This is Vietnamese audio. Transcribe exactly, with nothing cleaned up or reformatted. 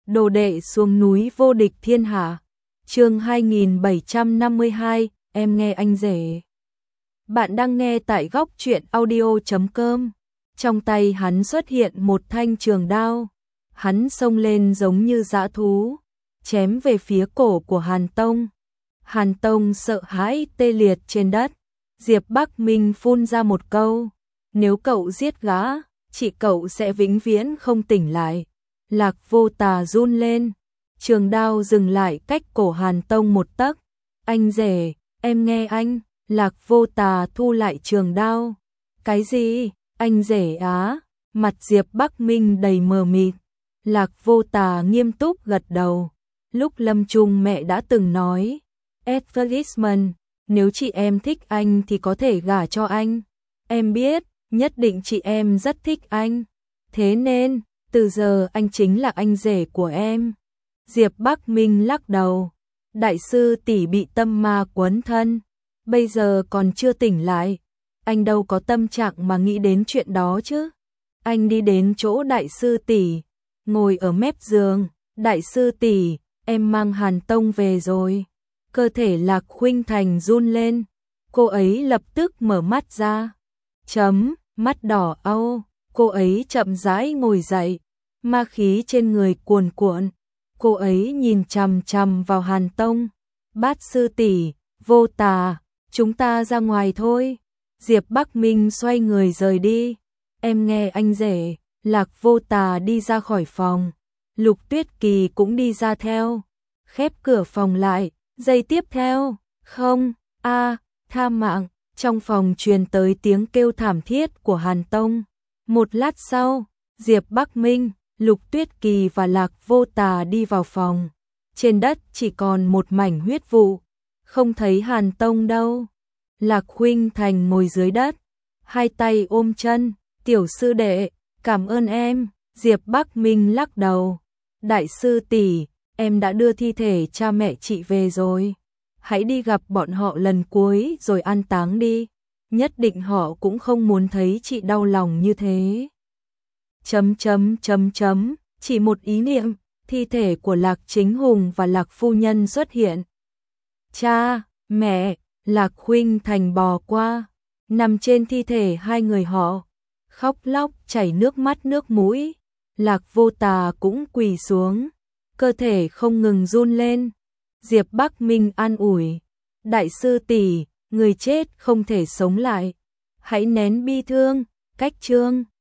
Đồ đệ xuống núi vô địch thiên hạ. Chương hai nghìn bảy trăm năm mươi hai, em nghe anh rể. Bạn đang nghe tại góc truyện audio chấm com. Trong tay hắn xuất hiện một thanh trường đao. Hắn xông lên giống như dã thú, chém về phía cổ của Hàn Tông. Hàn Tông sợ hãi tê liệt trên đất. Diệp Bắc Minh phun ra một câu: nếu cậu giết gã, chị cậu sẽ vĩnh viễn không tỉnh lại. Lạc Vô Tà run lên, trường đao dừng lại cách cổ Hàn Tông một tấc. Anh rể, em nghe anh. Lạc Vô Tà thu lại trường đao. Cái gì? Anh rể á? Mặt Diệp Bắc Minh đầy mờ mịt. Lạc Vô Tà nghiêm túc gật đầu. Lúc lâm chung mẹ đã từng nói, advertisement, nếu chị em thích anh thì có thể gả cho anh. Em biết, nhất định chị em rất thích anh. Thế nên, từ giờ anh chính là anh rể của em. Diệp Bắc Minh lắc đầu. Đại sư tỷ bị tâm ma quấn thân, bây giờ còn chưa tỉnh lại. Anh đâu có tâm trạng mà nghĩ đến chuyện đó chứ. Anh đi đến chỗ đại sư tỷ, ngồi ở mép giường. Đại sư tỷ, em mang Hàn Tông về rồi. Cơ thể Lạc Khuynh Thành run lên. Cô ấy lập tức mở mắt ra. Chấm, mắt đỏ au. Cô ấy chậm rãi ngồi dậy, ma khí trên người cuồn cuộn. Cô ấy nhìn chằm chằm vào Hàn Tông. Bát sư tỷ, Vô Tà, chúng ta ra ngoài thôi. Diệp Bắc Minh xoay người rời đi. Em nghe anh rể. Lạc Vô Tà đi ra khỏi phòng. Lục Tuyết Kỳ cũng đi ra theo. Khép cửa phòng lại. Giây tiếp theo, không, a, tha mạng. Trong phòng truyền tới tiếng kêu thảm thiết của Hàn Tông. Một lát sau, Diệp Bắc Minh, Lục Tuyết Kỳ và Lạc Vô Tà đi vào phòng. Trên đất chỉ còn một mảnh huyết vụ, không thấy Hàn Tông đâu. Lạc Khuynh Thành ngồi dưới đất, hai tay ôm chân. Tiểu sư đệ, cảm ơn em. Diệp Bắc Minh lắc đầu. Đại sư tỷ, em đã đưa thi thể cha mẹ chị về rồi. Hãy đi gặp bọn họ lần cuối rồi an táng đi. Nhất định họ cũng không muốn thấy chị đau lòng như thế. Chấm chấm chấm chấm, chỉ một ý niệm, thi thể của Lạc Chính Hùng và Lạc Phu Nhân xuất hiện. Cha, mẹ, Lạc Khuynh Thành bò qua, nằm trên thi thể hai người họ, khóc lóc chảy nước mắt nước mũi. Lạc Vô Tà cũng quỳ xuống, cơ thể không ngừng run lên. Diệp Bắc Minh an ủi, đại sư tỷ, người chết không thể sống lại. Hãy nén bi thương. Cách chương